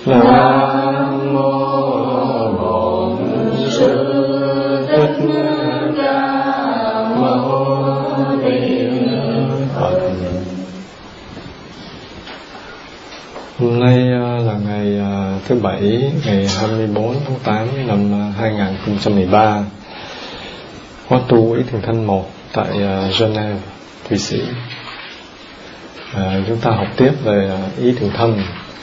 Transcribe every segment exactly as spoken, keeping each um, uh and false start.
Nam mô Bổn Sư Thích Ca Mâu Ni Phật. Hôm nay là ngày thứ Bảy, ngày hai mươi bốn tháng tám năm hai nghìn không trăm mười ba. Khóa tu Ý Thiền Thanh một tại Geneva, Thụy Sĩ. À, chúng ta học tiếp về Ý Thiền Thanh.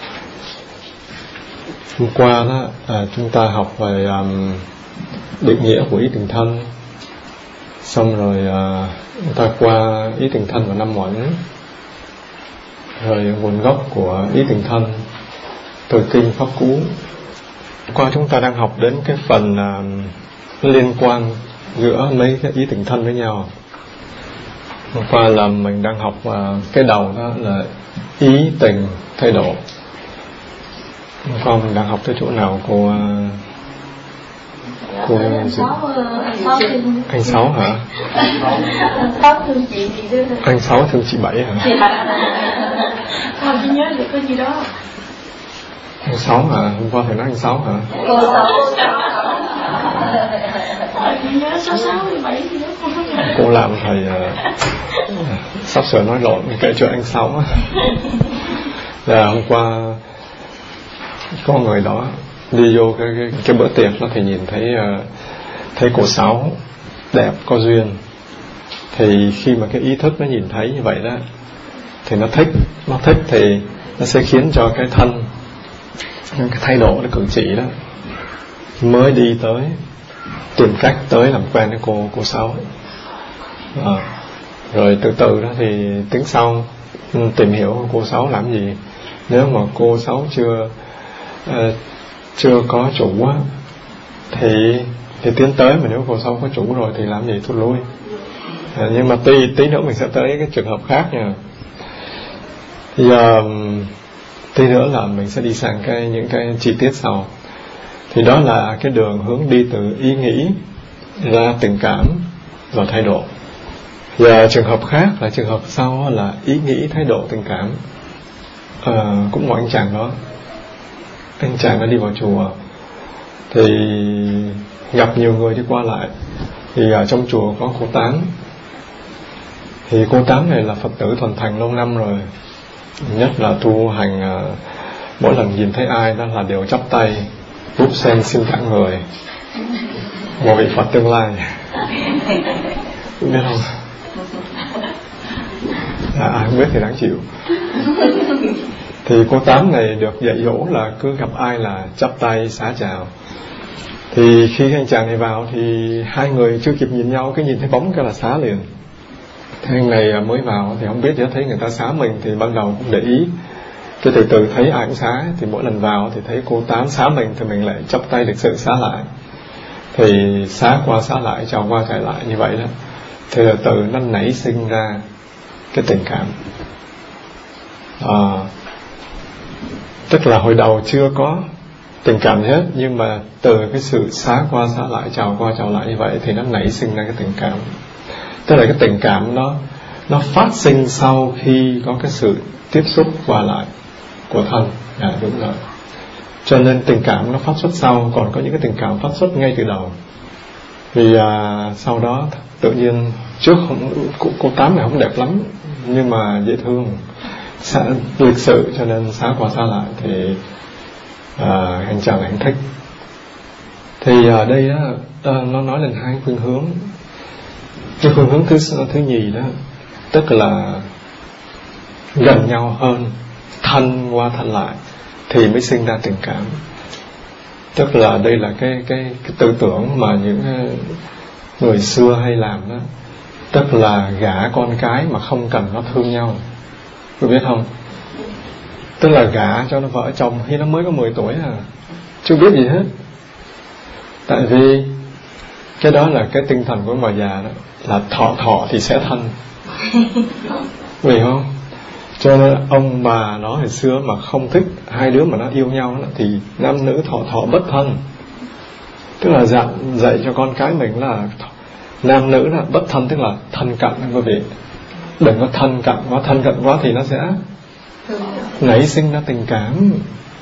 Hôm qua đó, à, chúng ta học về um, định nghĩa của Ý Thiền Thanh. Xong rồi à, chúng ta qua Ý Thiền Thanh và năm uẩn, rồi nguồn gốc của Ý Thiền Thanh từ kinh Pháp Cú. Hôm qua chúng ta đang học đến cái phần à, liên quan giữa mấy cái Ý Thiền Thanh với nhau. Hôm qua là mình đang học à, cái đầu đó là ý tình thay đổi. Hôm qua mình đang học tới chỗ nào cô cô anh Sáu, anh Sáu hả? Anh Sáu thương chị gì đó. Anh Sáu thương chị Bảy hả? Không chỉ nhớ được có gì đó. Anh Sáu hả? Hôm qua thầy nói anh Sáu hả? Cô Sáu. Chị nhớ Sáu Sáu Bảy gì đó. Cô làm thầy uh, sắp sửa nói lộn kể chuyện anh Sáu. Là hôm qua có người đó đi vô cái, cái, cái bữa tiệc đó thì nhìn thấy uh, thấy cô Sáu đẹp có duyên, thì khi mà cái ý thức nó nhìn thấy như vậy đó thì nó thích nó thích thì nó sẽ khiến cho cái thân, cái thay đổi, cái cử chỉ đó mới đi tới tìm cách tới làm quen với cô cô Sáu. À, rồi từ từ đó thì tiếng sau tìm hiểu cô Sáu làm gì. Nếu mà cô Sáu chưa uh, chưa có chủ á, thì thì tiến tới, mà nếu cô Sáu có chủ rồi thì làm gì thụt lui. À, nhưng mà tí tí nữa mình sẽ tới cái trường hợp khác nha. Thì uh, tí nữa là mình sẽ đi sang cái những cái chi tiết sau. Thì đó là cái đường hướng đi từ ý nghĩ ra tình cảm và thay đổi. Và trường hợp khác là trường hợp sau là ý nghĩ thay đổi tình cảm. À, cũng một anh chàng đó, anh chàng đã đi vào chùa thì gặp nhiều người đi qua lại. Thì ở trong chùa có cô Tám. Thì cô Tám này là Phật tử thuần thành lâu năm rồi, nhất là tu hành, uh, mỗi lần nhìn thấy ai đó là đều chắp tay rút sen xin cả người, một vị Phật tương lai. Biết không? À, ai không biết thì đáng chịu. Thì cô Tám này được dạy dỗ là cứ gặp ai là chắp tay xá chào. Thì khi anh chàng này vào thì hai người chưa kịp nhìn nhau, cái nhìn thấy bóng cái là xá liền. Thế anh này mới vào thì không biết gì, thấy người ta xá mình thì ban đầu cũng để ý. Cái từ từ thấy ai cũng xá, thì mỗi lần vào thì thấy cô Tám xá mình thì mình lại chắp tay lịch sự xá lại. Thì xá qua xá lại, chào qua chào lại như vậy đó. Thì từ từ nó nảy sinh ra cái tình cảm. À, tức là hồi đầu chưa có tình cảm gì hết, nhưng mà từ cái sự xá qua xá lại, chào qua chào lại như vậy thì nó nảy sinh ra cái tình cảm. Tức là cái tình cảm nó nó phát sinh sau khi có cái sự tiếp xúc qua lại của thân. À, đúng rồi. Cho nên tình cảm nó phát xuất sau, còn có những cái tình cảm phát xuất ngay từ đầu. Vì à, sau đó tự nhiên trước không, cô, cô Tám này không đẹp lắm nhưng mà dễ thương, xã, lịch sự, cho nên xá qua xá lại thì à, anh chàng anh thích. Thì ở đây á, à, nó nói lên hai phương hướng. Cái phương hướng thứ thứ nhì đó, tức là gần nhau hơn, thân qua thân lại thì mới sinh ra tình cảm. Tức là đây là cái cái, cái tư tưởng mà những người xưa hay làm đó, tức là gả con cái mà không cần nó thương nhau. Quý biết không? Tức là gả cho nó vợ chồng khi nó mới có mười tuổi à, chưa biết gì hết. Tại vì cái đó là cái tinh thần của bà già đó, là thọ thọ thì sẽ thân. Vì không? Cho nên ông bà nó hồi xưa mà không thích hai đứa mà nó yêu nhau đó, thì nam nữ thọ thọ bất thân. Tức là dạy, dạy cho con cái mình là nam nữ là bất thân, tức là thân cận quý vị. Đừng có thân cận quá, thân cận quá thì nó sẽ nảy sinh ra tình cảm.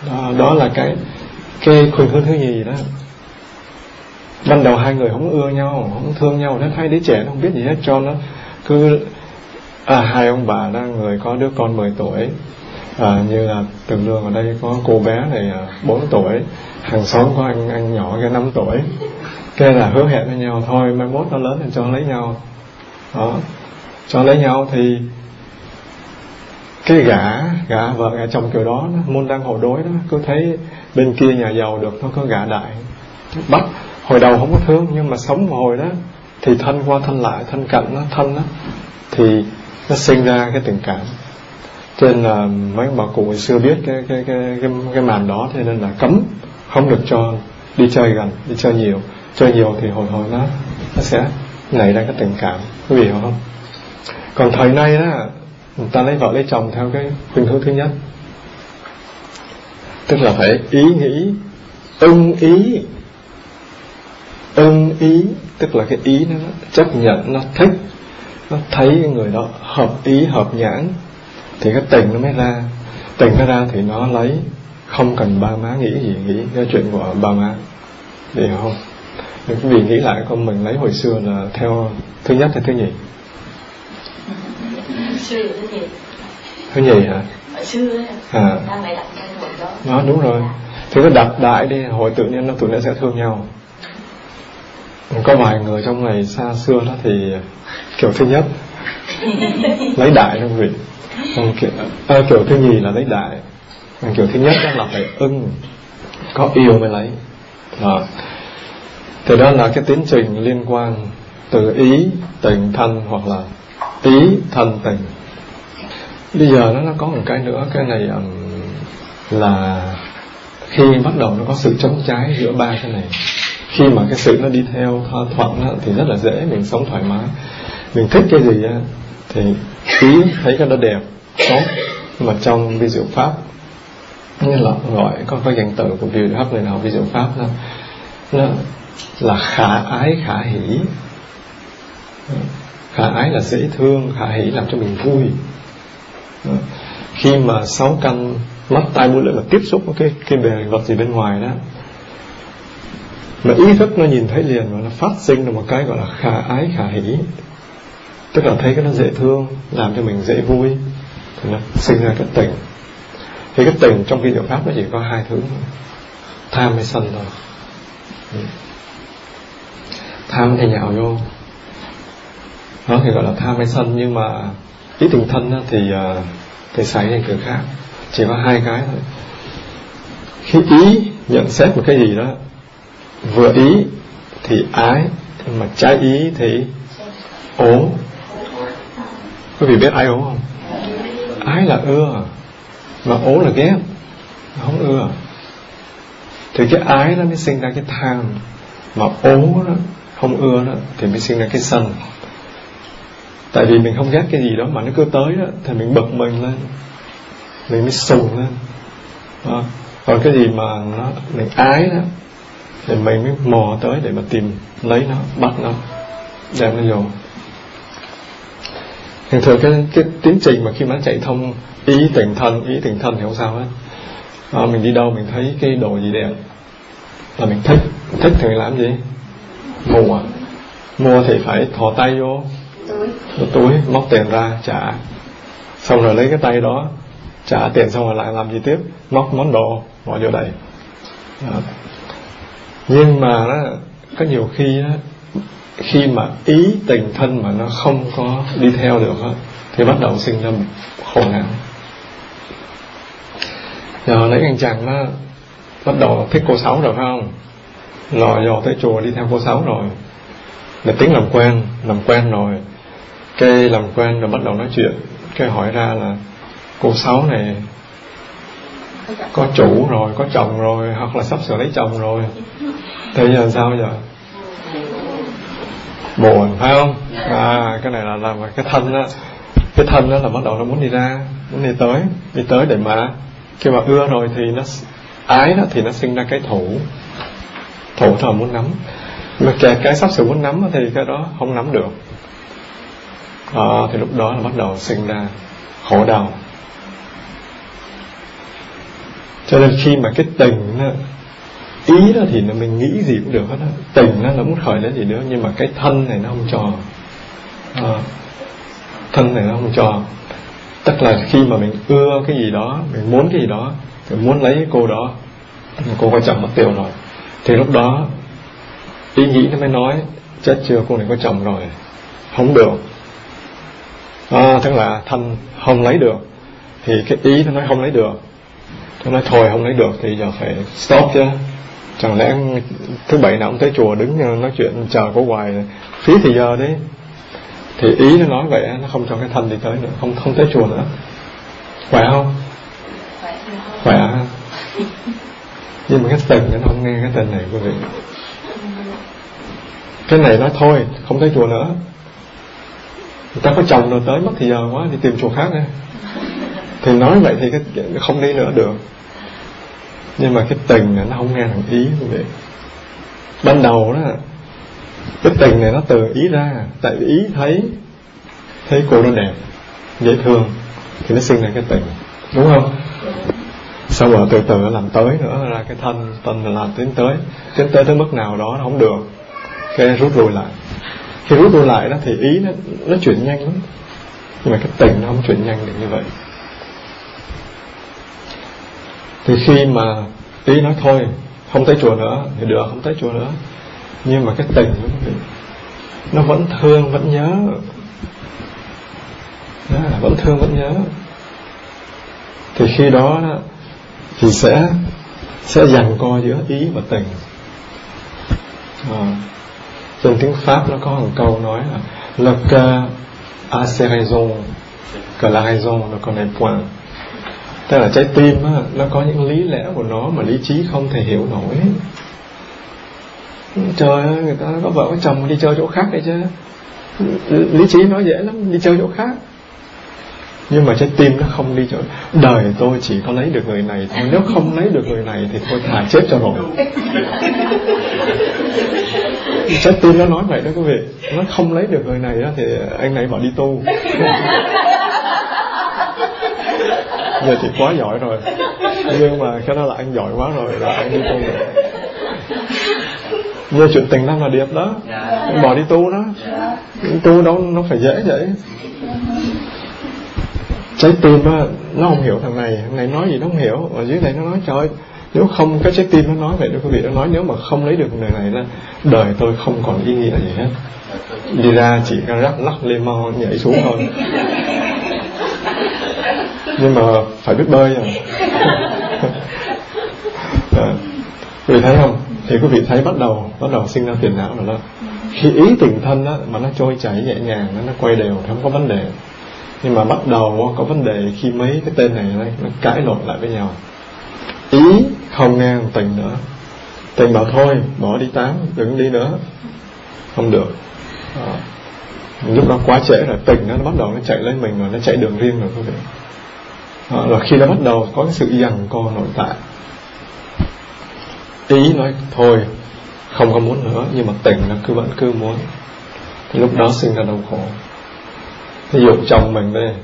Đó, đó là cái cái khuynh hướng thứ nhì đó. Ban đầu hai người không ưa nhau, không thương nhau, nên hai đứa trẻ nó không biết gì hết, cho nó cứ à, hai ông bà đó, người có đứa con mười tuổi, à, như là Tường Lương ở đây có cô bé này bốn tuổi, hàng xóm có anh anh nhỏ cái năm tuổi, cái là hứa hẹn với nhau thôi mai mốt nó lớn thì cho lấy nhau. Đó, cho lấy nhau thì cái gã gã vợ gã chồng kiểu đó, nó môn đăng hộ đối đó, cứ thấy bên kia nhà giàu được nó có gã đại, bắt hồi đầu không có thương, nhưng mà sống một hồi đó thì thân qua thân lại, thân cận nó thân đó, thì nó sinh ra cái tình cảm. Cho nên là mấy bà cụ ngày xưa biết cái cái cái cái, cái màn đó, cho nên là cấm không được cho đi chơi gần, đi chơi nhiều, chơi nhiều thì hồi hồi nó nó sẽ nảy ra cái tình cảm, quý vị hiểu không? Còn thời nay đó, người ta lấy vợ lấy chồng theo cái khuynh hướng thứ nhất, tức là phải ý nghĩ, ưng ý, ưng ý, tức là cái ý nó chấp nhận, nó thích, nó thấy cái người đó hợp ý, hợp nhãn, thì cái tình nó mới ra. Tình nó ra thì nó lấy, không cần ba má nghĩ gì, nghĩ cái chuyện của ba má, hiểu không? Thì quý vị nghĩ lại con mình lấy hồi xưa là theo thứ nhất hay thứ nhì? Xưa là thứ nhì. Thứ nhì hả? Ở xưa ấy, à. ta lại đặt cái hồi đó. Đó, đúng rồi. Thì cứ đặt đại đi, hồi tự nhiên nó tụi nó sẽ thương nhau. Có vài người trong ngày xa xưa đó thì kiểu thứ nhất lấy đại không vị, còn kiểu, à, kiểu thứ nhì là lấy đại, còn kiểu thứ nhất đó là phải ưng, có yêu mới lấy. Đó. Thì đó là cái tiến trình liên quan từ ý tình thân hoặc là ý thân tình. Bây giờ nó, nó có một cái nữa, cái này um, là khi bắt đầu nó có sự chống trái giữa ba cái này. Khi mà cái sự nó đi theo thỏa thuận đó, thì rất là dễ mình sống thoải mái. Mình thích cái gì á, thì ý thấy cái đó đẹp, tốt. Nhưng mà trong vi diệu pháp, như là gọi có cái danh từ của vi diệu pháp này nào, vi diệu pháp đó, nó là khả ái khả hỷ. Khả ái là dễ thương, khả hỷ làm cho mình vui. Khi mà sáu căn mắt tai mũi lưỡi mà tiếp xúc với cái, cái bề vật gì bên ngoài đó, mà ý thức nó nhìn thấy liền và nó phát sinh ra một cái gọi là khả ái khả hỷ, tức là thấy cái nó dễ thương, làm cho mình dễ vui, thì nó sinh ra cái tình. Thì cái tình trong vi diệu pháp nó chỉ có hai thứ, tham hay sân thôi. Tham thì nhào vô, nó thì gọi là tham hay sân. Nhưng mà ý tình thân đó thì thì xảy ra kiểu khác, chỉ có hai cái thôi. Khi ý nhận xét một cái gì đó, vừa ý thì ái, mà trái ý thì ố. Quý vị biết ai ố không? Ái là ưa, mà ố là ghét, không ưa. Thì cái ái nó mới sinh ra cái tham, mà ố đó, không ưa đó, thì mới sinh ra cái sân. Tại vì mình không ghét cái gì đó mà nó cứ tới đó, thì mình bực mình lên, mình mới sùng lên. Đó. Còn cái gì mà nó mình ái đó, thì mình mới mò tới để mà tìm lấy nó, bắt nó, đem nó vô. Thường thường cái, cái tiến trình mà khi mà nó chạy thông ý tình thân, ý tình thân thì không sao hết. À, mình đi đâu mình thấy cái đồ gì đẹp là mình thích, thích thì mình làm gì? Mua. Mua thì phải thò tay vô túi, túi móc tiền ra trả, xong rồi lấy cái tay đó trả tiền, xong rồi lại làm gì tiếp? Móc món đồ bỏ vô đây. Đó. Nhưng mà đó, có nhiều khi đó, khi mà ý tình thân mà nó không có đi theo được đó, thì bắt đầu sinh ra khổ não. Giờ lấy anh chàng nó bắt đầu thích cô Sáu rồi phải không? Lò dò tới chùa đi theo cô Sáu rồi, là tính làm quen, làm quen rồi, cái làm quen rồi bắt đầu nói chuyện, cái hỏi ra là cô Sáu này có chủ rồi, có chồng rồi, hoặc là sắp sửa lấy chồng rồi. Thế giờ sao giờ? Buồn phải không? À, cái này là làm cái thân đó, cái thân đó là bắt đầu nó muốn đi ra, muốn đi tới, đi tới để mà khi mà ưa rồi thì nó ái đó thì nó sinh ra cái thủ, thủ thờ muốn nắm, mà kể cái sắp sửa muốn nắm thì cái đó không nắm được. À, thì lúc đó là bắt đầu sinh ra khổ đau. Cho Cho nên khi mà cái tình đó, ý đó thì mình nghĩ gì cũng được hết đó. Tình nó nó muốn khởi lên gì nữa, nhưng mà cái thân này nó không cho. À, thân này nó không cho. Tức là khi mà mình ưa cái gì đó, mình muốn cái gì đó, mình muốn lấy cái cô đó, cô quan trọng mất tiêu rồi, thì lúc đó ý nghĩ nó mới nói chết chưa, cô này có chồng rồi, không được. À, tức là thân không lấy được, thì cái ý nó nói không lấy được, nó nói thôi không lấy được thì giờ phải stop chứ. Chẳng lẽ thứ bảy nào cũng tới chùa đứng nói chuyện chờ cô hoài, phí thì giờ đấy. Thì ý nó nói vậy, nó không cho cái thân đi tới nữa, không không tới chùa nữa. Khỏe không? Khỏe ha. Nhưng mà cái tình nó không nghe cái tình này quý vị. Cái này nói thôi không tới chùa nữa, người ta có chồng rồi tới mất thì giờ quá, đi tìm chùa khác đi. Thì nói vậy thì cái không đi nữa được. Nhưng mà cái tình này nó không nghe thằng ý quý vị. Ban đầu đó, cái tình này nó từ ý ra, tại vì ý thấy thấy cô nó đẹp, dễ thương, thì nó sinh ra cái tình, đúng không? Xong rồi từ từ nó làm tới nữa, ra cái thân, thân là làm tiến tới, tiến tới tới mức nào đó nó không được, cái rút lui lại. Khi rút lui lại đó thì ý nó, nó chuyển nhanh lắm, nhưng mà cái tình nó không chuyển nhanh được như vậy. Thì khi mà ý nói thôi không tới chùa nữa thì được, không tới chùa nữa, nhưng mà cái tình nó vẫn thương vẫn nhớ, đó, vẫn thương vẫn nhớ, thì khi đó thì sẽ sẽ giằng co giữa ý và tình. À, trên tiếng Pháp nó có một câu nói là le cœur a ses raisons que la raison ne connaît point. Tức là trái tim á, nó có những lý lẽ của nó mà lý trí không thể hiểu nổi. Trời ơi, người ta có vợ có chồng đi chơi chỗ khác đấy chứ, lý trí nói dễ lắm, đi chơi chỗ khác. Nhưng mà trái tim nó không đi chỗ. Đời tôi chỉ có lấy được người này thôi, nếu không lấy được người này thì thôi thà chết cho rồi. Trái tim nó nói vậy đó quý vị. Nó không lấy được người này đó thì anh này bỏ đi tu. Giờ chị quá giỏi rồi, nhưng mà cái đó là anh giỏi quá rồi, là anh đi tu rồi. Như chuyện tình năm là điệp đó, anh bỏ đi tu đó. Tu đâu nó phải dễ vậy. Trái tim á, nó không hiểu thằng này, thằng này nói gì nó không hiểu. Ở dưới này nó nói trời ơi, nếu không, cái trái tim nó nói vậy đó quý vị, nó nói nếu mà không lấy được người này là đời tôi không còn ý nghĩa gì hết, đi ra chỉ có rắc lắc lê mo nhảy xuống thôi. Nhưng mà phải biết bơi rồi. À, quý vị thấy không? Thì quý vị thấy bắt đầu bắt đầu sinh ra phiền não rồi đó. Khi ý tình thân đó, mà nó trôi chảy nhẹ nhàng, nó, nó quay đều, không có vấn đề. Nhưng mà bắt đầu có vấn đề khi mấy cái tên này nó, nó cãi lộn lại với nhau. Ý không nghe tình nữa, tình bảo thôi bỏ đi tán, đừng đi nữa, không được. À, lúc đó quá trễ rồi, tình nó, nó bắt đầu nó chạy lên mình rồi, nó chạy đường riêng rồi quý vị. À, rồi khi nó bắt đầu có cái sự giằng co nội tại, ý nói thôi không có muốn nữa, nhưng mà tình nó cứ vẫn cứ muốn, thì lúc đó sinh ra đau khổ. Ví dụ chồng mình đây,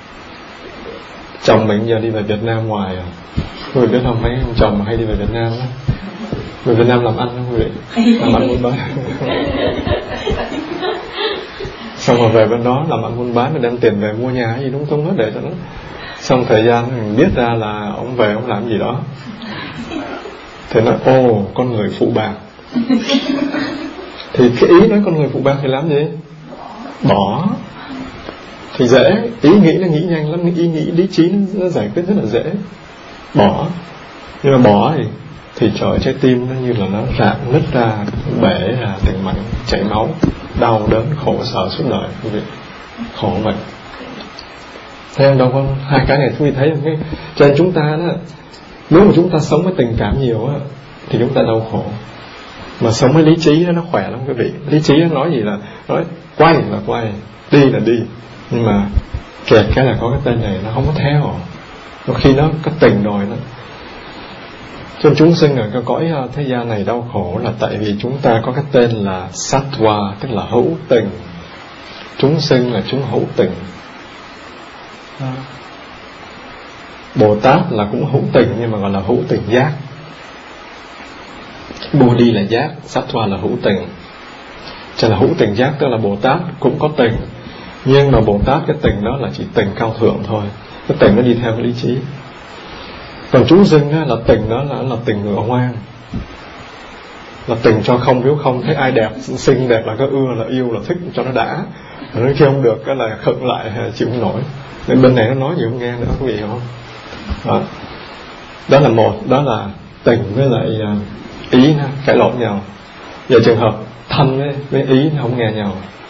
chồng mình giờ đi về Việt Nam ngoài à, quý vị biết không, mấy ông chồng mà hay đi về Việt Nam á, về Việt Nam làm ăn không quý vị, làm ăn buôn bán. Xong rồi về bên đó làm ăn buôn bán, đem tiền về mua nhà gì đúng tung hết để cho nó. Xong thời gian mình biết ra là ông về ông làm gì đó, thì nói ô con người phụ bạc. Thì cái ý nói con người phụ bạc thì làm gì? Bỏ. Thì dễ, ý nghĩ nó nghĩ nhanh lắm, ý nghĩ lý trí nó, nó giải quyết rất là dễ. Bỏ. Nhưng mà bỏ thì thì trời, trái tim nó như là nó rạn nứt ra, bể ra thành mảnh, chảy máu, đau đớn khổ sở suốt đời quý vị. Khổ vậy. Thấy không, đâu có hai cái này quý vị thấy không? Cái cho nên chúng ta đó, nếu mà chúng ta sống với tình cảm nhiều á thì chúng ta đau khổ. Mà sống với lý trí đó, nó khỏe lắm quý vị. Lý trí nó nói gì là nói quay là quay, đi là đi. Nhưng mà kẹt cái là có cái tên này nó không có theo. Đôi khi nó có tình rồi đó. Cho nên chúng sinh ở cái cõi thế gian này đau khổ là tại vì chúng ta có cái tên là Sattva, tức là hữu tình. Chúng sinh là chúng hữu tình. Bồ Tát là cũng hữu tình, nhưng mà gọi là hữu tình giác. Bodhi là giác, Sattva là hữu tình. Cho là hữu tình giác tức là Bồ Tát cũng có tình, nhưng mà Bồ Tát cái tình đó là chỉ tình cao thượng thôi. Cái tình nó đi theo cái lý trí. Còn chúng sinh đó, là tình đó là, là tình ngựa hoang, là tình cho không biếu không. Thấy ai đẹp, xinh đẹp là có ưa, là yêu, là thích cho nó đã. Rồi khi không được cái là khựng lại, chịu không nổi. Nên bên này nó nói gì không nghe nữa, quý vị hiểu không? Đó. Đó là một, đó là tình với lại ý nó cãi lộn nhau. Giờ trường hợp thân với, với ý nó không nghe nhau.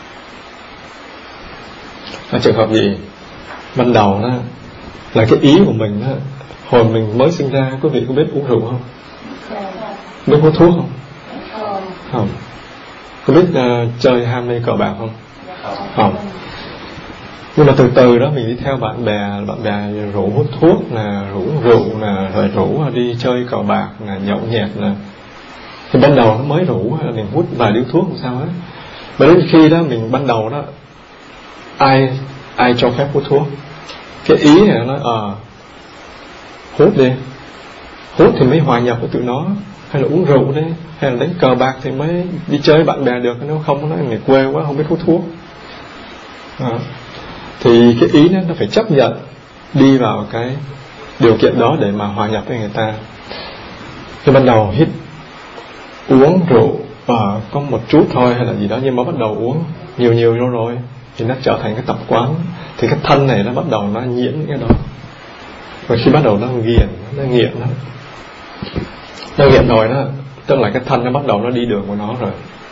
Là trường hợp gì? Ban đầu đó là cái ý của mình đó, hồi mình mới sinh ra, quý vị có biết uống rượu không? Biết hút thuốc không? Không. Có biết uh, chơi ham mê cờ bạc không? Không. Nhưng mà từ từ đó mình đi theo bạn bè, bạn bè rủ hút thuốc nè, rủ rượu nè, rồi rủ đi chơi cờ bạc nè, nhậu nhẹt nè. Thì ban đầu nó mới rủ hay là mình hút vài điếu thuốc làm sao hết. Mà đến khi đó mình ban đầu đó, ai ai cho phép hút thuốc? Cái ý này nó nói ờ à, hút đi, hút thì mới hòa nhập với tụi nó, hay là uống rượu đi, hay là đánh cờ bạc thì mới đi chơi bạn bè được. Nếu không nó nói người quê quá không biết hút thuốc. À, thì cái ý đó nó phải chấp nhận đi vào cái điều kiện đó để mà hòa nhập với người ta. Thì ban đầu hít uống rượu à, có một chút thôi hay là gì đó, nhưng mà bắt đầu uống nhiều nhiều rồi rồi thì nó trở thành cái tập quán. Thì cái thân này nó bắt đầu nó nhiễm cái đó. Và khi bắt đầu nó nghiện, nó nghiện đó, nó nghiện rồi đó, tức là cái thân nó bắt đầu nó đi đường của nó rồi,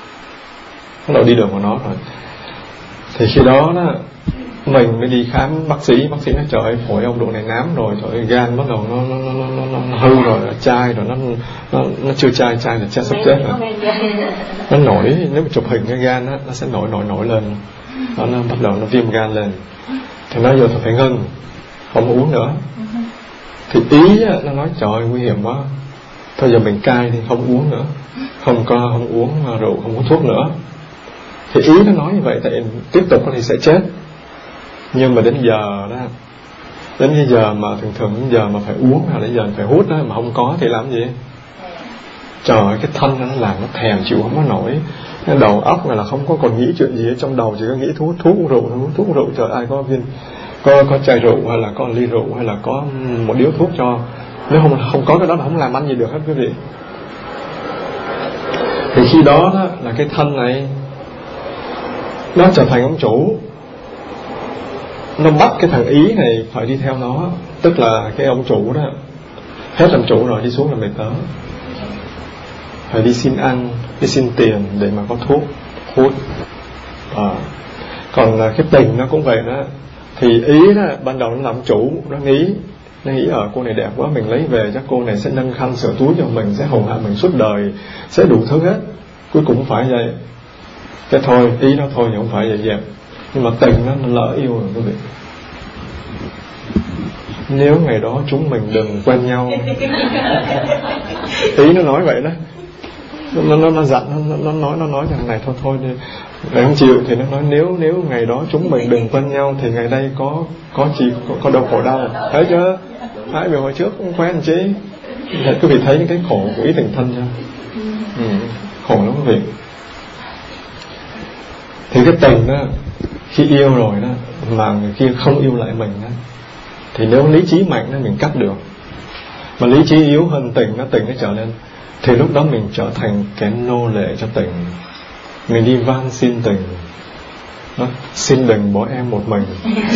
bắt đầu đi đường của nó rồi. Thì khi đó đó mình mới đi khám bác sĩ, bác sĩ nói trời ơi phổi ông độ này nám rồi, trời ơi gan bắt đầu nó nó nó nó, nó, nó hư rồi, nó chai rồi, nó nó nó chưa chai, chai là chai sắp chết rồi. Nó nổi, nếu mà chụp hình cái gan đó, nó sẽ nổi nổi nổi lên, đó, nó bắt đầu nó viêm gan lên. Thì nó giờ phải ngưng, không uống nữa. Thì ý á, nó nói trời ơi, nguy hiểm quá, thôi giờ mình cai thì không uống nữa, không có không uống rượu, không uống thuốc nữa. Thì ý nó nói như vậy, tại tiếp tục thì sẽ chết. Nhưng mà đến giờ đó, đến cái giờ mà thường thường đến giờ mà phải uống hay là đến giờ phải hút đó, mà không có thì làm gì? Trời ơi, cái thân nó làm nó thèm chịu không có nổi. Cái đầu óc này là không có còn nghĩ chuyện gì ở trong đầu, chỉ có nghĩ thuốc thuốc uống rượu, thuốc thuốc uống rượu. Trời, ai có viên có có chai rượu hay là có ly rượu hay là có một điếu thuốc cho. Nếu không không có cái đó là không làm ăn gì được hết quý vị. Thì khi đó, đó là cái thân này nó trở thành ông chủ, nó bắt cái thằng ý này phải đi theo nó. Tức là cái ông chủ đó hết làm chủ rồi, đi xuống làm bề tớ, phải đi xin ăn, đi xin tiền để mà có thuốc hút. À, còn cái tình nó cũng vậy đó. Thì ý đó ban đầu nó làm chủ, nó nghĩ nó nghĩ ở ờ, cô này đẹp quá, mình lấy về chắc cô này sẽ nâng khăn sửa túi cho mình, sẽ hầu hạ mình suốt đời, sẽ đủ thứ hết. Cuối cùng phải vậy. Cái thôi, ý đó thôi thì không phải vậy dẹp. Nhưng mà tình nó, nó lỡ yêu rồi quý vị. Nếu ngày đó chúng mình đừng quen nhau. Ý nó nói vậy đó. Nó nó nó giận, nó nó nói nó nói rằng này thôi thôi đi, để không chịu. Thì nó nói nếu nếu ngày đó chúng mình đừng quen nhau thì ngày đây có có gì có, có đâu khổ đau. Thấy chưa? Hai người hồi trước cũng quen chứ. Để quý vị thấy những cái khổ của ý tình thân chưa? Ừ, khổ lắm quý vị. Thì cái tình đó, khi yêu rồi đó mà người kia không yêu lại mình đó, thì nếu lý trí mạnh đó mình cắt được. Mà lý trí yếu hơn tình, nó tình nó trở lên, thì lúc đó mình trở thành cái nô lệ cho tình. Mình đi van xin tình đó, xin đừng bỏ em một mình.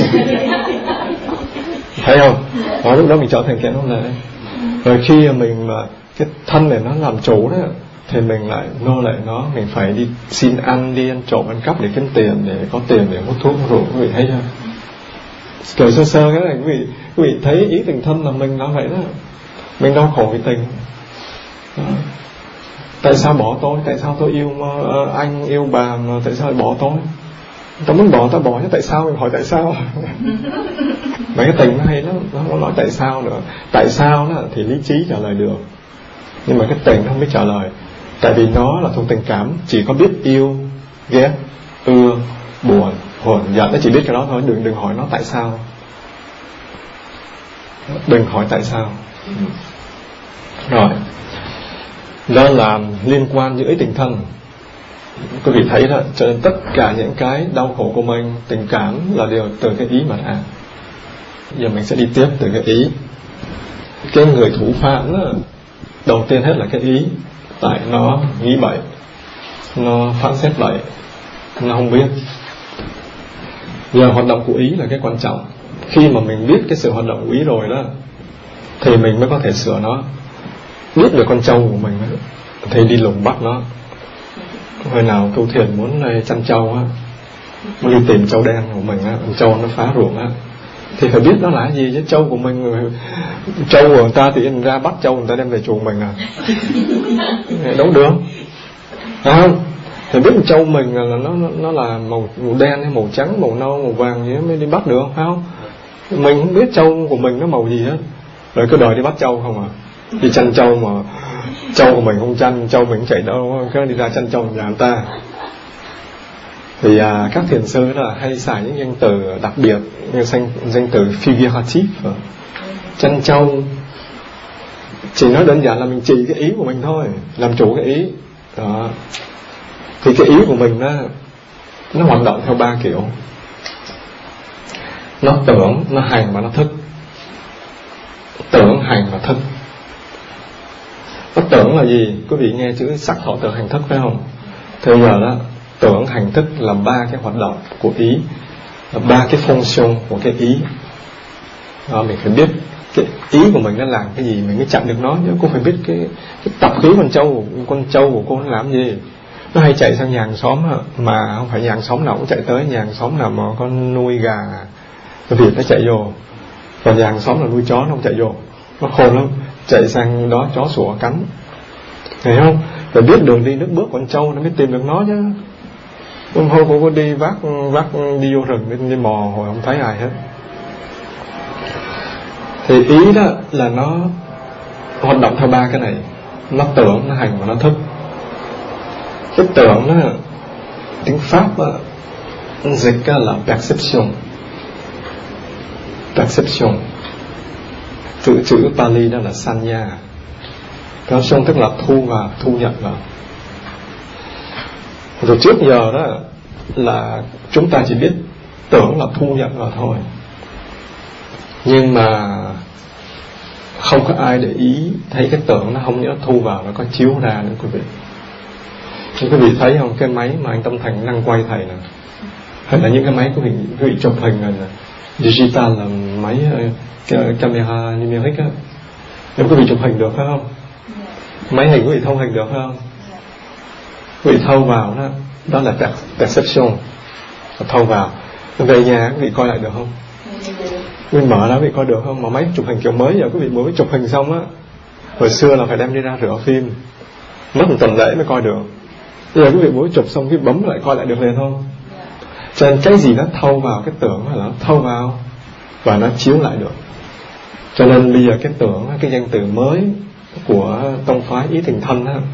Thấy không? Đó, lúc đó mình trở thành cái nô lệ. Rồi khi mình mà cái thân này nó làm chủ đó, thì mình lại nô lệ nó. Mình phải đi xin ăn, đi ăn trộm, ăn cắp để kiếm tiền, để có tiền để hút thuốc rượu. Quý vị thấy chưa? Kiểu sơ sơ cái này quý vị, quý vị thấy ý tình thân là mình nó vậy đó. Mình đau khổ vì tình đó. Tại sao bỏ tôi? Tại sao tôi yêu uh, anh, yêu bà mà tại sao lại bỏ tôi? Tao muốn bỏ, tao bỏ chứ tại sao? Mình hỏi tại sao? Mấy cái tình nó hay lắm, nó không nói tại sao nữa. Tại sao đó thì lý trí trả lời được, nhưng mà cái tình nó không biết trả lời. Tại vì nó là thuộc tình cảm, chỉ có biết yêu, ghét, ưa, buồn, hờn, giận. Nó chỉ biết cái đó thôi, đừng đừng hỏi nó tại sao. đừng hỏi tại sao. Rồi, đó là liên quan giữa ý tình thân. Quý vị thấy đó, cho nên tất cả những cái đau khổ của mình, tình cảm là đều từ cái ý mà ra. Giờ mình sẽ đi tiếp từ cái ý. Cái người thủ phạm đó, đầu tiên hết là cái ý. Tại nó nghĩ bậy, nó phán xét bậy, nó không biết. Giờ hoạt động của ý là cái quan trọng. Khi mà mình biết cái sự hoạt động của ý rồi đó, thì mình mới có thể sửa nó. Biết được con trâu của mình đó, thì đi lùng bắt nó. Hồi nào tu thiền muốn chăn trâu á, muốn đi tìm trâu đen của mình á, con trâu nó phá ruộng á, thì phải biết nó là gì chứ. Trâu của mình, trâu của người ta thì người ra bắt trâu, người ta đem về chuồng mình à, đâu được, phải không? Thì biết trâu mình là nó nó, nó là màu, màu đen hay màu trắng, màu nâu, màu vàng gì mới đi bắt được, phải không? Mình không biết trâu của mình nó màu gì hết, rồi cứ đòi đi bắt trâu không à. Đi chăn trâu mà trâu của mình không chăn, trâu mình chạy đâu, cứ đi ra chăn trâu nhà người ta. Thì à, các thiền sư là hay xài những danh từ đặc biệt, như danh, danh từ figurative, chăn trâu. Chỉ nói đơn giản là mình chỉ cái ý của mình thôi, làm chủ cái ý đó. Thì cái ý của mình đó, nó hoạt động theo ba kiểu. Nó tưởng, nó hành và nó thức. Tưởng, hành và thức. Nó tưởng là gì? Quý vị nghe chữ sắc thọ tưởng hành thức phải không? Thì giờ đó, tưởng hành thức là ba cái hoạt động của ý, là ba cái function của cái ý đó. Mình phải biết cái ý của mình nó làm cái gì, mình mới chặn được nó. Chứ cô phải biết cái, cái tập khí con trâu, con trâu của cô nó làm gì. Nó hay chạy sang nhà hàng xóm, mà không phải nhà hàng xóm nào cũng chạy tới. Nhà hàng xóm nào mà con nuôi gà Việt nó chạy vô, còn nhà hàng xóm là nuôi chó nó không chạy vô. Nó khôn lắm, chạy sang đó chó sủa cắn, thấy không? Phải biết đường đi nước bước con trâu nó mới tìm được nó chứ. Hôm hôm cô có đi vác vác đi vô rừng đi, đi mò hồi không thấy ai hết. Thì ý đó là nó hoạt động theo ba cái này. Nó tưởng, nó hành và nó thức. Cái tưởng đó, tiếng Pháp đó, dịch là perception. Perception. Chữ, chữ Pali đó là sanya. Perception tức là thu vào, thu nhận vào. Rồi trước giờ đó là chúng ta chỉ biết tưởng là thu nhận vào thôi, nhưng mà không có ai để ý thấy cái tưởng nó không nhớ thu vào, nó có chiếu ra nữa quý vị. Quý vị thấy không, cái máy mà anh Tâm Thành đang quay thầy nè, hay là những cái máy của mình quý vị chụp hình này nè, digital là máy uh, camera numeric á, nếu quý vị chụp hình được phải không? Máy hình quý vị thâu hình được phải không? Quý vị thâu vào đó, đó là perception, thâu vào. Về nhà quý vị coi lại được không? Quý vị mở ra quý vị coi được không? Mà máy chụp hình kiểu mới giờ quý vị mới chụp hình xong á, hồi xưa là phải đem đi ra rửa phim, mất một tuần lễ mới coi được. Bây giờ quý vị mới chụp xong quý vị bấm lại coi lại được liền không? Cho nên cái gì nó thâu vào cái tưởng là nó thâu vào và nó chiếu lại được. Cho nên bây giờ cái tưởng, cái danh từ mới của tông phái ý tình thân á,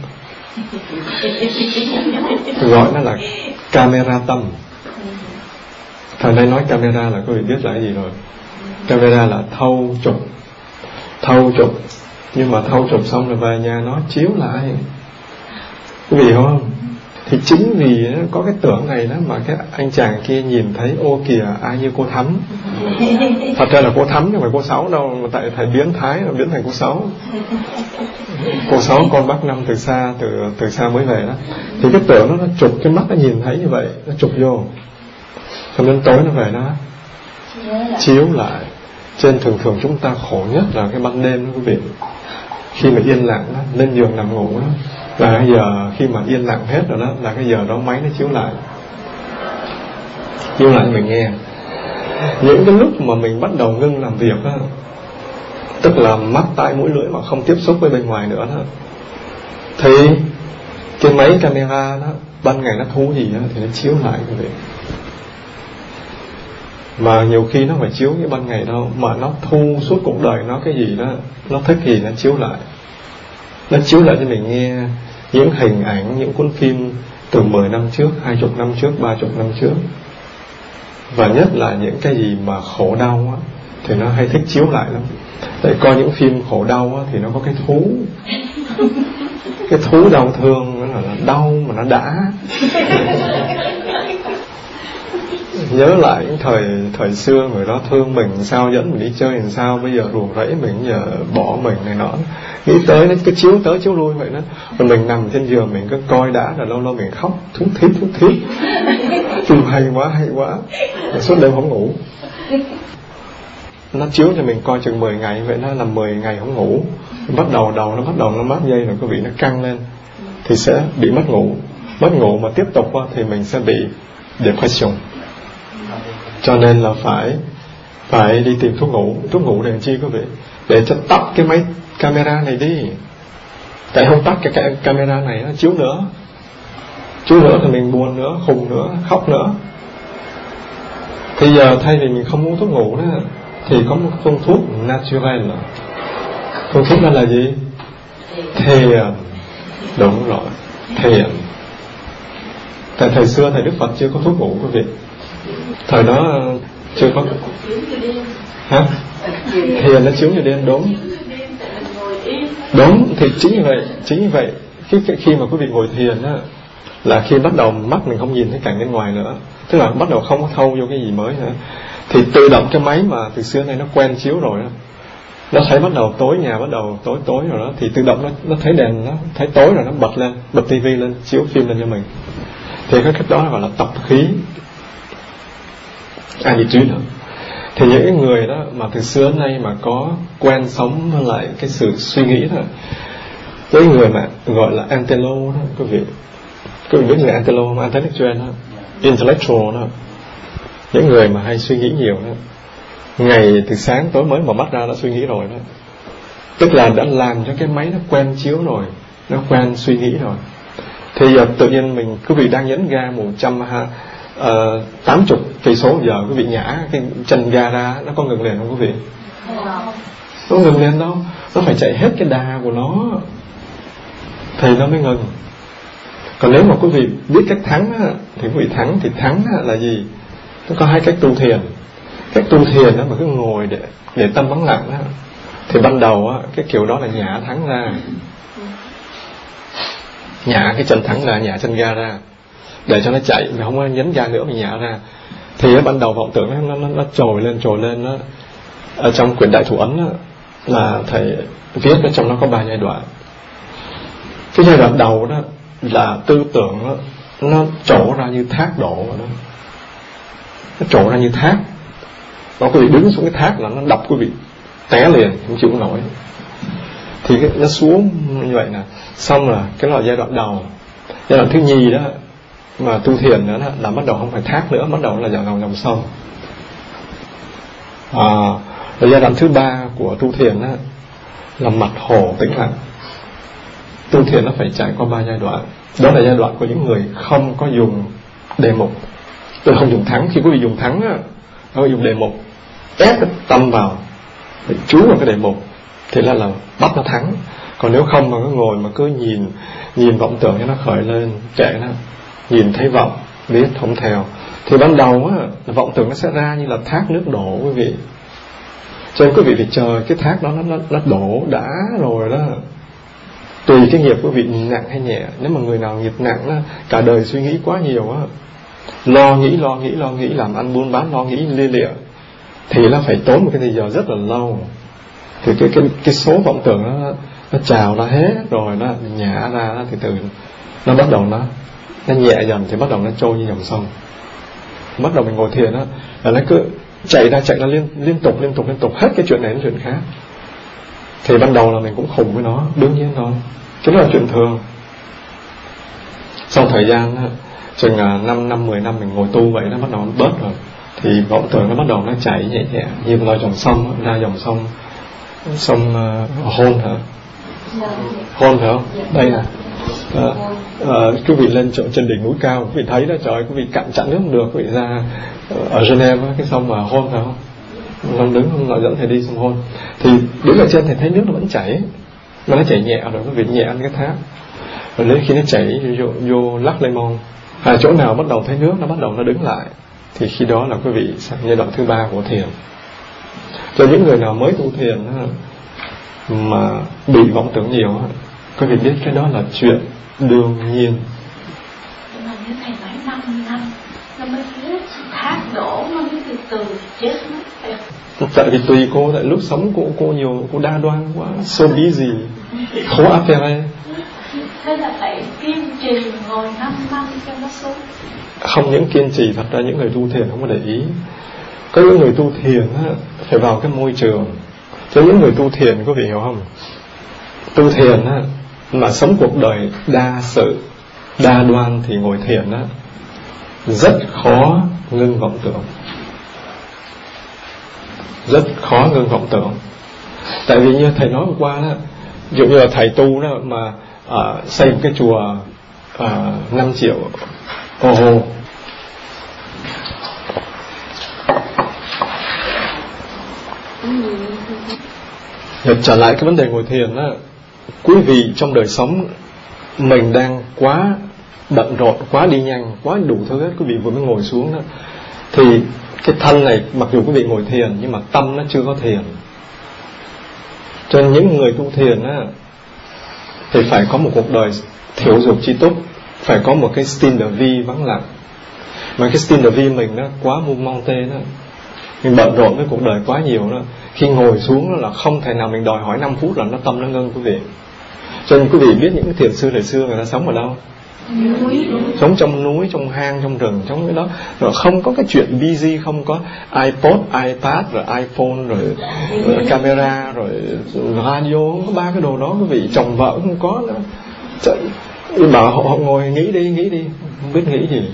gọi nó là camera tâm. Thời nay nói camera là quý vị biết là cái gì rồi. Camera là thâu chụp, thâu chụp, nhưng mà thâu chụp xong rồi về nhà nó chiếu lại, quý vị hiểu không? Thì chính vì có cái tưởng này đó mà cái anh chàng kia nhìn thấy ô kìa ai như cô Thắm. Thật ra là cô Thắm chứ không phải cô Sáu đâu, mà tại thầy biến thái là biến thành cô Sáu. Cô Sáu con bác Năm từ xa, từ từ xa mới về đó. Thì cái tưởng nó, nó chụp cái mắt nó nhìn thấy như vậy, nó chụp vô. Xong đến tối nó về nó chiếu lại. Trên thường thường chúng ta khổ nhất là cái ban đêm đó quý vị. Khi mà yên lặng đó, lên giường nằm ngủ đó, là cái giờ khi mà yên lặng hết rồi đó, là cái giờ đó máy nó chiếu lại, chiếu lại cho mình nghe. Những cái lúc mà mình bắt đầu ngưng làm việc đó, tức là mắt tai mũi lưỡi mà không tiếp xúc với bên ngoài nữa đó, thì cái máy camera đó ban ngày nó thu gì đó, thì nó chiếu lại quý vị. Mà nhiều khi nó phải chiếu cái ban ngày đâu, mà nó thu suốt cuộc đời nó cái gì đó, nó thích gì nó chiếu lại. Nó chiếu lại cho mình nghe những hình ảnh, những cuốn phim từ mười năm trước, hai mươi năm trước, ba mươi năm trước. Và nhất là những cái gì mà khổ đau á, thì nó hay thích chiếu lại lắm. Tại coi những phim khổ đau á, thì nó có cái thú, cái thú đau thương, nó là đau mà nó đã. Nhớ lại những thời thời xưa người đó thương mình sao, dẫn mình đi chơi làm sao, bây giờ ruồng rẫy mình, giờ bỏ mình này nọ, nghĩ tới nó cứ chiếu tới chiếu lui vậy đó. Còn mình nằm trên giường mình cứ coi đã, rồi lâu lâu mình khóc thút thít thút thít. Phim hay quá hay quá, rồi suốt đêm không ngủ. Nó chiếu cho mình coi chừng mười ngày vậy, nó làm mười ngày không ngủ. Bắt đầu đầu nó bắt đầu nó mát dây rồi quý vị, nó căng lên thì sẽ bị mất ngủ. Mất ngủ mà tiếp tục thì mình sẽ bị depression. Cho nên là phải phải đi tìm thuốc ngủ. Thuốc ngủ để làm chi quý vị? Để cho tắt cái máy camera này đi. Tại không tắt cái, cái camera này nó chiếu nữa, chiếu nữa thì mình buồn nữa, khùng nữa, khóc nữa. Thì giờ thay vì mình không uống thuốc ngủ đó, thì có một phương thuốc natural. Phương thuốc đó là gì? Thiền. Đúng rồi, thiền. Tại thời xưa thầy Đức Phật chưa có thuốc ngủ quý vị. Thời đó chưa có. Hả? Thiền nó chiếu như đêm. Đúng. Đúng, thì chính như vậy. Chính như vậy. Khi, khi mà quý vị ngồi thiền á, là khi bắt đầu mắt mình không nhìn thấy cảnh bên ngoài nữa, tức là bắt đầu không có thâu vô cái gì mới nữa, thì tự động cái máy mà từ xưa nay nó quen chiếu rồi đó, nó thấy bắt đầu tối, nhà bắt đầu tối tối rồi đó, thì tự động nó, nó thấy đèn, nó thấy tối rồi nó bật lên, bật tivi lên, chiếu phim lên cho mình. Thì cái cách đó gọi là tập khí attitude đó. Thì những người đó mà từ xưa đến nay mà có quen sống với lại cái sự suy nghĩ đó, với người mà gọi là Antelo đó quý vị. Quý vị biết người Antelo không? Intellectual đó, intellectual đó, những người mà hay suy nghĩ nhiều đó, ngày từ sáng tối mới mở mắt ra đã suy nghĩ rồi đó. Tức là đã làm cho cái máy nó quen chiếu rồi, nó quen suy nghĩ rồi. Thì giờ tự nhiên mình, quý vị đang nhấn ga một trăm tám mươi cây số giờ, quý vị nhả cái chân ga ra, nó có ngừng liền không quý vị? Nó ngừng liền đâu, nó phải chạy hết cái đà của nó thì nó mới ngừng. Còn nếu mà quý vị biết cách thắng á, thì quý vị thắng. Thì thắng á, là gì? Nó có hai cách tu thiền. Cách tu thiền đó mà cứ ngồi để để tâm vắng lặng á, thì ban đầu á, cái kiểu đó là nhả thắng ra, nhả cái chân thắng ra, nhả chân ga ra để cho nó chạy, mình không có nhấn ga nữa, mình nhả ra. Thì á, ban đầu vọng tưởng nó nó nó trồi lên trồi lên đó. Ở trong quyển Đại Thủ Ấn đó, là thầy viết ở trong nó có ba giai đoạn. Cái giai đoạn đầu đó là tư tưởng đó, nó trổ ra như thác đổ đó. Nó trổ ra như thác. Đó, quý vị đứng xuống cái thác là nó đập quý vị té liền, không chịu nổi. Thì cái, nó xuống như vậy nè. Xong là cái là giai đoạn đầu. Giai đoạn thứ nhì đó mà tu thiền nữa đó, là bắt đầu không phải thác nữa, bắt đầu là dòng dòng dòng sông. À, rồi giai đoạn thứ ba của tu thiền đó là mặt hồ tĩnh lặng. Tu thiền nó phải trải qua ba giai đoạn. Đó là giai đoạn của những người không có dùng đề mục, tức là không dùng thắng. Khi quý vị dùng thắng á, nó dùng đề mục, ép cái tâm vào, để chú vào cái đề mục, thì là là bắt nó thắng. Còn nếu không mà cứ ngồi mà cứ nhìn nhìn vọng tưởng cho nó khởi lên, chạy nó, nhìn thấy vọng, biết không theo, thì ban đầu á, vọng tưởng nó sẽ ra như là thác nước đổ quý vị. Cho nên quý vị phải chờ cái thác đó nó, nó, nó đổ đã rồi đó. Tùy cái nghiệp quý vị nặng hay nhẹ. Nếu mà người nào nghiệp nặng đó, cả đời suy nghĩ quá nhiều á, lo nghĩ lo nghĩ lo nghĩ, làm ăn buôn bán lo nghĩ lia lịa, thì nó phải tốn một cái thời giờ rất là lâu. Thì cái cái cái số vọng tưởng nó nó trào ra hết rồi đó, nhả ra đó, thì từ nó bắt đầu nó nó nhẹ dần, thì bắt đầu nó trôi như dòng sông. Bắt đầu mình ngồi thiền đó, là nó cứ chạy ra chạy ra liên liên tục liên tục liên tục, hết cái chuyện này đến chuyện khác. Thì ban đầu là mình cũng khùng với nó, đương nhiên thôi, cái đó là chuyện thường. Sau thời gian đó, chừng năm năm mười năm mình ngồi tu vậy, nó bắt đầu nó bớt rồi, thì vọng tưởng nó bắt đầu nó chảy nhẹ nhẹ như là dòng sông, ra dòng sông sông uh, hôn hả? Hôn phải không? Đây nè. À, à, quý vị lên chỗ trên đỉnh núi cao, quý vị thấy đó, trời ơi, quý vị cạn chặn nước không được, quý vị ra ở Geneva cái sông mà hôn phải không? Nó đứng không, nó dẫn thầy đi sông hôn, thì đứng ở trên thầy thấy nước nó vẫn chảy, mà nó chảy nhẹ rồi, quý vị nhẹ ăn cái thác. Rồi đến khi nó chảy vô, vô lắc lên mông, à, chỗ nào bắt đầu thấy nước nó bắt đầu nó đứng lại, thì khi đó là quý vị sang giai đoạn thứ ba của thiền. Cho những người nào mới tu thiền mà bị vọng tưởng nhiều, có thể biết cái đó là chuyện đương nhiên. Nhưng mà nếu thầy nói năm năm nó mới hết thác đổ, nó mới từ từ chết mất. Tại vì tùy cô, tại lúc sống cô cô nhiều, cô đa đoan quá, so busy, khó áp về. Thế là phải kiên trì ngồi năm năm cho nó xuống. Không những kiên trì, thật ra những người tu thiền không có để ý. Có những người tu thiền á, phải vào cái môi trường. Cho những người tu thiền, có vị hiểu không? Tu thiền á, mà sống cuộc đời đa sự, đa đoan thì ngồi thiền á, rất khó ngưng vọng tưởng. Rất khó ngưng vọng tưởng. Tại vì như thầy nói hôm qua đó, ví dụ như là thầy tu đó mà à, xây một cái chùa à, năm triệu ô hô, trở lại cái vấn đề ngồi thiền đó, quý vị trong đời sống mình đang quá bận rộn, quá đi nhanh, quá đủ thứ hết, quý vị vừa mới ngồi xuống đó, thì cái thân này mặc dù quý vị ngồi thiền nhưng mà tâm nó chưa có thiền. Cho nên những người tu thiền á, thì phải có một cuộc đời thiểu dục chi túc, phải có một cái stin de vie vắng lặng. Mà cái stin de vie mình nó quá mong mong tê đó, mình bận rộn với cuộc đời quá nhiều đó, khi ngồi xuống đó là không thể nào mình đòi hỏi năm phút là nó tâm nó ngưng quý vị. Cho nên quý vị biết những cái thiền sư thời xưa người ta sống ở đâu? Núi. Sống trong núi, trong hang, trong rừng, trong cái đó, rồi không có cái chuyện busy, không có iPod, iPad, rồi iPhone, rồi, rồi camera, rồi radio, không có ba cái đồ đó quý vị. Chồng vợ không có nữa. Trời, bảo họ, họ ngồi nghĩ đi, nghĩ đi, không biết nghĩ gì.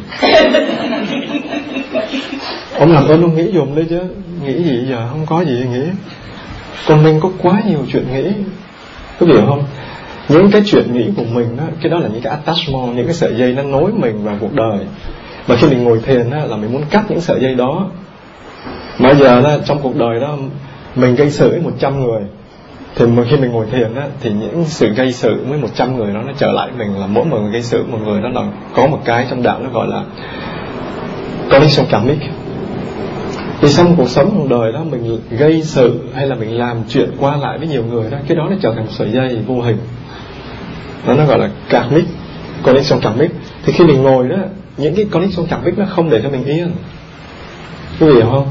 Ông làm ơn ông nghĩ dùm đi chứ, nghĩ gì giờ, không có gì nghĩ. Còn mình có quá nhiều chuyện nghĩ, có hiểu không? Những cái chuyện nghĩ của mình đó, cái đó là những cái attachment, những cái sợi dây nó nối mình vào cuộc đời. Mà khi mình ngồi thiền đó, là mình muốn cắt những sợi dây đó. Mà giờ đó, trong cuộc đời đó mình gây sự với một trăm người, thì khi mình ngồi thiền đó, thì những sự gây sự với một trăm người đó nó trở lại mình, là mỗi một người gây sự một người đó là có một cái trong đạo nó gọi là connection karmic. Thì trong cuộc sống cuộc đời đó mình gây sự hay là mình làm chuyện qua lại với nhiều người đó, cái đó nó trở thành một sợi dây vô hình. Đó nó gọi là karmic, connection karmic. Thì khi mình ngồi đó, những cái connection karmic nó không để cho mình yên. Quý vị hiểu không?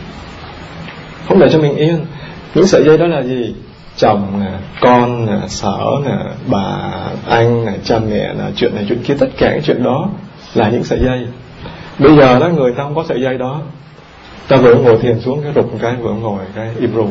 Không để cho mình yên. Những sợi dây đó là gì? Chồng nè, con nè, sở nè, bà, anh nè, cha mẹ nè, chuyện này chuyện kia, tất cả những chuyện đó là những sợi dây. Bây giờ đó người ta không có sợi dây đó, ta vừa ngồi thiền xuống cái rụt một cái, vừa ngồi cái im ru.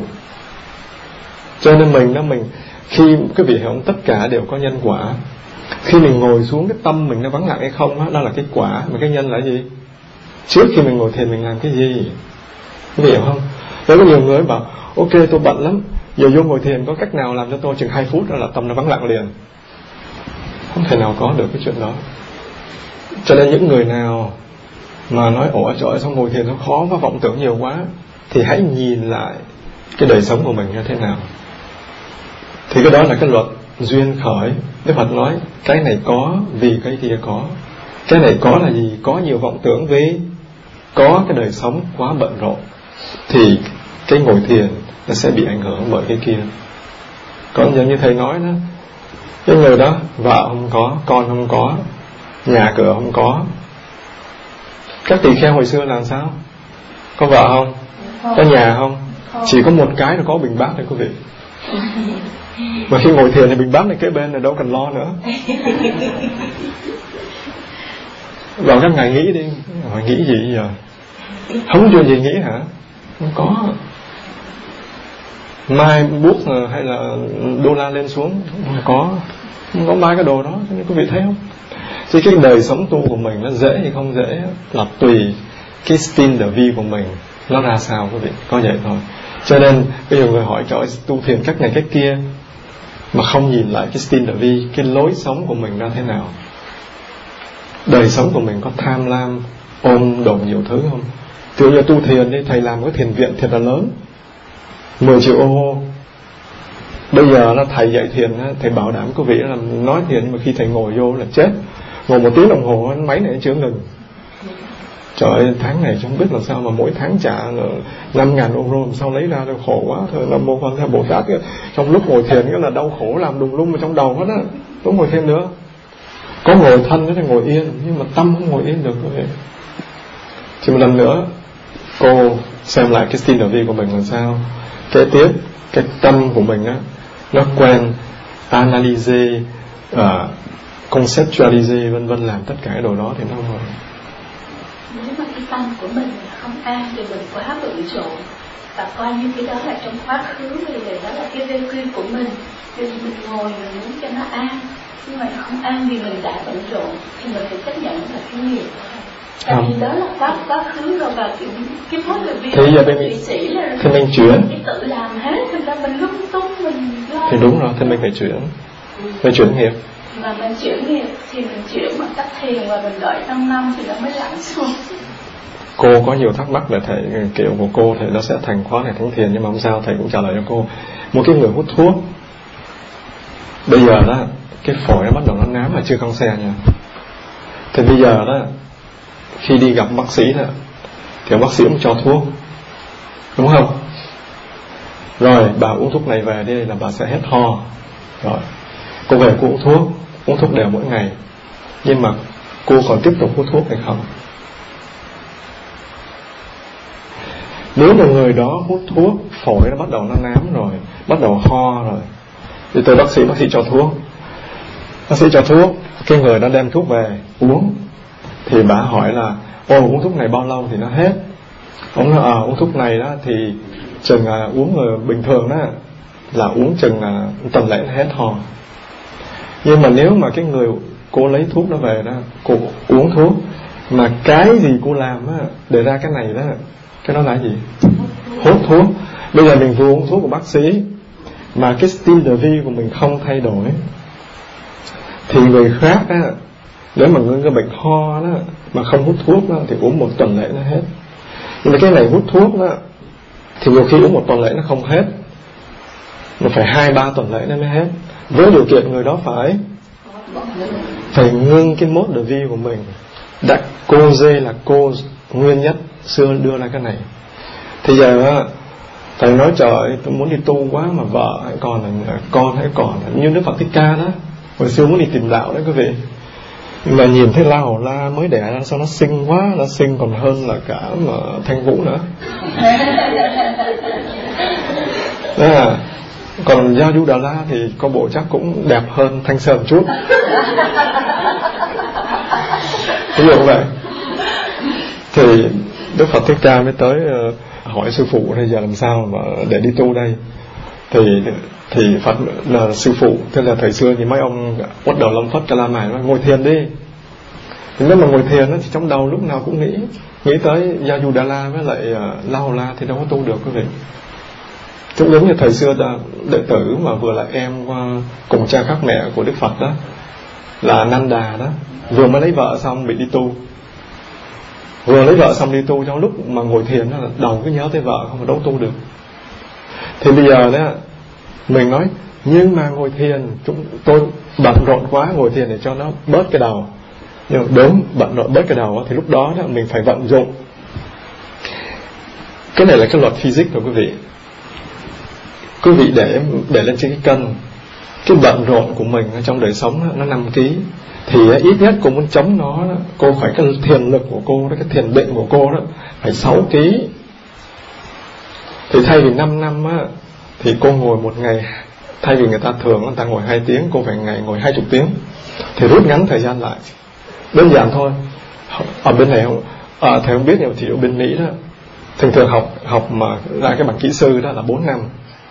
Cho nên mình đó, mình khi cái vị hiểu tất cả đều có nhân quả. Khi mình ngồi xuống cái tâm mình nó vắng lặng hay không đó, đó là cái quả. Mà cái nhân là gì? Trước khi mình ngồi thiền mình làm cái gì? Quý vị hiểu không? Nếu có nhiều người bảo ok tôi bận lắm, giờ vô ngồi thiền có cách nào làm cho tôi chừng hai phút đó là tâm nó vắng lặng liền? Không thể nào có được cái chuyện đó. Cho nên những người nào mà nói ủa trời ơi sao ngồi thiền nó khó và vọng tưởng nhiều quá, thì hãy nhìn lại cái đời sống của mình như thế nào. Thì cái đó là cái luật duyên khởi. Đức Phật nói cái này có vì cái kia có. Cái này có là gì? Có nhiều vọng tưởng vì có cái đời sống quá bận rộn, thì cái ngồi thiền nó sẽ bị ảnh hưởng bởi cái kia. Còn giống như thầy nói đó, cái người đó vợ không có, con không có, nhà cửa không có. Các tỳ kheo hồi xưa làm sao? Có vợ không? Có nhà không? Chỉ có một cái là có bình bát thôi quý vị. Mà khi ngồi thiền thì bình bát này kế bên này đâu cần lo nữa. Vào các ngài nghĩ đi, hỏi nghĩ gì giờ? Không chuyện gì nghĩ hả? Không có. Mai bút hay là đô la lên xuống không có, không có ba cái đồ đó. Cho nên quý vị thấy không? Thì cái đời sống tu của mình nó dễ hay không dễ là tùy cái stin de vie của mình nó ra sao quý vị, có vậy thôi. Cho nên bây giờ người hỏi trời ơi, tu thiền cách này cách kia mà không nhìn lại cái stin de vie, cái lối sống của mình ra thế nào. Đời sống của mình có tham lam ôm đồm nhiều thứ không? Từ giờ tu thiền đi, thầy làm cái thiền viện thiệt là lớn, mười triệu ô hô. Bây giờ là thầy dạy thiền, thầy bảo đảm quý vị là nói thiền, nhưng mà khi thầy ngồi vô là chết. Ngồi một tiếng đồng hồ máy này chưa ngừng. trời ơi, tháng này không biết làm sao mà mỗi tháng trả năm ngàn euro, làm sao lấy ra, được khổ quá. Thôi Nam Mô Quan Thế Bồ Tát, trong lúc ngồi thiền nghĩa là đau khổ làm đùng lung ở trong đầu hết á, không ngồi thêm nữa. Có ngồi thân thì ngồi yên, nhưng mà tâm không ngồi yên được. Chỉ một lần nữa cô xem lại cái style vi của mình làm sao. Kế tiếp cái tâm của mình á, nó quen analyze, uh, conceptualize vân vân, làm tất cả cái đồ đó thì nó rồi. Nếu mà cái tâm của mình không an thì mình quá bận rộn và coi như cái đó là trong quá khứ, vì đó là cái V Q của mình, thì mình ngồi mình muốn cho nó an, nhưng mà nó không an vì mình đã bận rộn thì mình phải chấp nhận là cái nghiệp. Tại vì đó là quá quá khứ rồi, và cái cái mối là vì thì giờ mình sĩ là thì mình chuyển, cái tự làm hết, thành ra mình lung tung mình lo. Thì đúng rồi, thì mình phải chuyển, phải chuyển nghiệp. Mà mình chuyển nghiệp thì mình chuyển bằng cách thiền, và mình đợi năm năm thì nó mới lặng xuống. Cô có nhiều thắc mắc về thầy kiểu của cô, thì nó sẽ thành khóa này thánh thiền, nhưng mà không sao, thầy cũng trả lời cho cô. Một cái người hút thuốc, bây giờ đó cái phổi nó bắt đầu nó nám mà chưa căng xe nha. Thì bây giờ đó khi đi gặp bác sĩ đó, thì bác sĩ cũng cho thuốc, đúng không? Rồi bà uống thuốc này về đi là bà sẽ hết ho. Rồi cô về cô uống thuốc, uống thuốc đều mỗi ngày, nhưng mà cô còn tiếp tục hút thuốc hay không? Nếu một người đó hút thuốc, phổi nó bắt đầu nó nám rồi, bắt đầu ho rồi, thì tới bác sĩ, bác sĩ cho thuốc. Bác sĩ cho thuốc, cái người đó đem thuốc về uống, thì bà hỏi là ô uống thuốc này bao lâu thì nó hết? Ông nói à, uống thuốc này đó thì chừng à, uống người bình thường đó là uống chừng à, tuần lễ hết ho. Nhưng mà nếu mà cái người cô lấy thuốc đó về đó, cô uống thuốc, mà cái gì cô làm á để ra cái này đó, cái đó là gì? Hút thuốc. Bây giờ mình vừa uống thuốc của bác sĩ, mà cái style de vie của mình không thay đổi, thì người khác á, nếu mà người cái bệnh ho đó mà không hút thuốc đó, thì uống một tuần lễ nó hết. Nhưng mà cái này hút thuốc đó, thì nhiều khi uống một tuần lễ nó không hết, mà phải hai ba tuần lễ nó mới hết. Với điều kiện người đó phải phải ngưng cái mode de vie của mình. Đã cô dê là cô nguyên nhất xưa đưa ra cái này. Thì giờ thầy nói trời, tôi muốn đi tu quá mà vợ hay còn là con hay còn là như Đức Phật Thích Ca đó, hồi xưa muốn đi tìm đạo đấy quý vị, nhưng mà nhìn thấy La Hầu La mới đẻ ra sao nó xinh quá, nó xinh còn hơn là cả mà Thanh Vũ nữa. À, còn Gia Du Đà La thì có bộ chắc cũng đẹp hơn Thanh Sơn một chút. Ví dụ vậy. Thì Đức Phật Thích Ca mới tới uh, hỏi sư phụ bây giờ làm sao mà để đi tu đây. Thì thì Phật là sư phụ, tức là thời xưa thì mấy ông bắt đầu lâm phất ca la mài nói ngồi thiền đi. Thì nếu mà ngồi thiền đó, thì trong đầu lúc nào cũng nghĩ nghĩ tới Gia Du Đà La với lại uh, La Hầu La thì đâu có tu được quý vị. Cũng giống như thời xưa ta, đệ tử mà vừa là em uh, cùng cha khác mẹ của Đức Phật đó, là Nanda đó, vừa mới lấy vợ xong bị đi tu, vừa lấy vợ xong đi tu, trong lúc mà ngồi thiền đó, đầu cứ nhớ tới vợ không, đâu tu được. Thì bây giờ đó mình nói nhưng mà ngồi thiền chúng tôi bận rộn quá, ngồi thiền để cho nó bớt cái đầu. Nhưng mà đúng, bận rộn bớt cái đầu đó, thì lúc đó, đó mình phải vận dụng. Cái này là cái luật physics rồi quý vị. Quý vị để để lên trên cái cân, cái bận rộn của mình trong đời sống đó, nó năm ký, thì ít nhất cô muốn chống nó đó, cô phải cái thiền lực của cô đó, cái thiền định của cô đó phải sáu ký. Thì thay vì năm năm á, thì cô ngồi một ngày, thay vì người ta thường người ta ngồi hai tiếng, cô phải ngày ngồi hai chục tiếng. Thì rút ngắn thời gian lại, đơn giản thôi. Ở bên này không, à, thầy không biết nhưng thì ở bên Mỹ đó, thường thường học học mà ra cái bằng kỹ sư đó là bốn năm,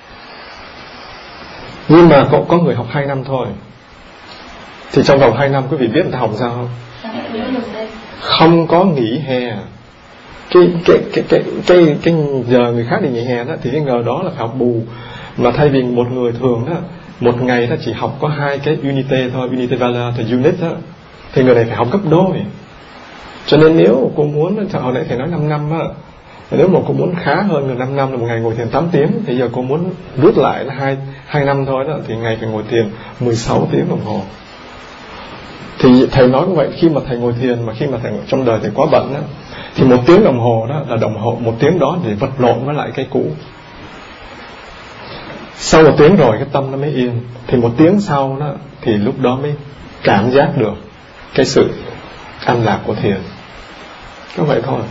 nhưng mà có có người học hai năm thôi. Thì trong vòng hai năm quý vị biết người ta học sao không? Không có nghỉ hè. Cái cái cái cái cái cái giờ người khác đi nghỉ hè đó, thì cái giờ đó là phải học bù. Mà thay vì một người thường đó, một ngày ta chỉ học có hai cái unité thôi, unité valeur thì unit đó, thì người này phải học gấp đôi. Cho nên nếu cô muốn, hồi nãy thầy nói năm năm á, nếu mà cô muốn khá hơn người năm năm là một ngày ngồi thiền tám tiếng, thì giờ cô muốn rút lại là hai hai năm thôi đó, thì ngày phải ngồi thiền mười sáu tiếng đồng hồ. Thì thầy nói như vậy, khi mà thầy ngồi thiền, mà khi mà thầy trong đời thầy quá bận đó, Thì một tiếng đồng hồ đó là đồng hồ, một tiếng đó để vật lộn với lại cái cũ. Sau một tiếng rồi cái tâm nó mới yên. Thì một tiếng sau đó thì lúc đó mới cảm giác được cái sự an lạc của thiền. Có vậy thôi.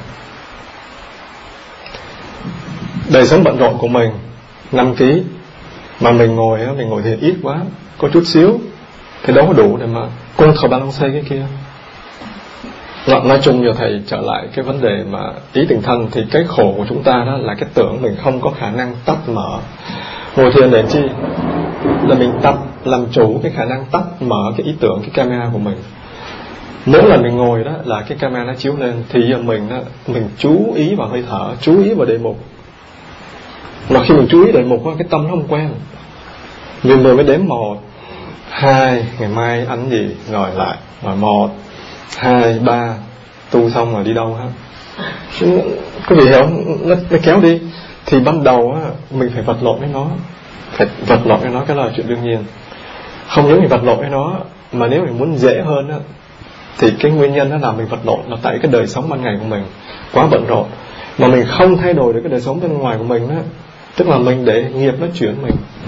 Đời sống bận rộn của mình năm ký, mà mình ngồi mình ngồi thiền ít quá, có chút xíu thì đâu có đủ để mà contrebalancer cái kia. Nói chung giờ thầy trở lại cái vấn đề mà ý tình thân, thì cái khổ của chúng ta đó là cái tưởng mình không có khả năng tắt mở. Ngồi thiền để chi? Là mình tập làm chủ cái khả năng tắt mở cái ý tưởng, cái camera của mình. Mỗi lần mình ngồi đó là cái camera nó chiếu lên, thì giờ mình đó, mình chú ý vào hơi thở, chú ý vào đề mục. Mà khi mình chú ý đề mục đó, cái tâm nó không quen. Mình vừa mới đếm một, hai, ngày mai ăn gì, rồi lại, rồi một, hai, ba, tu xong rồi đi đâu ha? Có vị hiểu nó, nó kéo đi. Thì ban đầu á, mình phải vật lộn với nó, phải vật lộn với nó, cái là chuyện đương nhiên. Không những mình vật lộn với nó, mà nếu mình muốn dễ hơn á, thì cái nguyên nhân đó là mình vật lộn là tại cái đời sống ban ngày của mình quá bận rộn, mà mình không thay đổi được cái đời sống bên ngoài của mình đó. Tức là mình để nghiệp nó chuyển mình.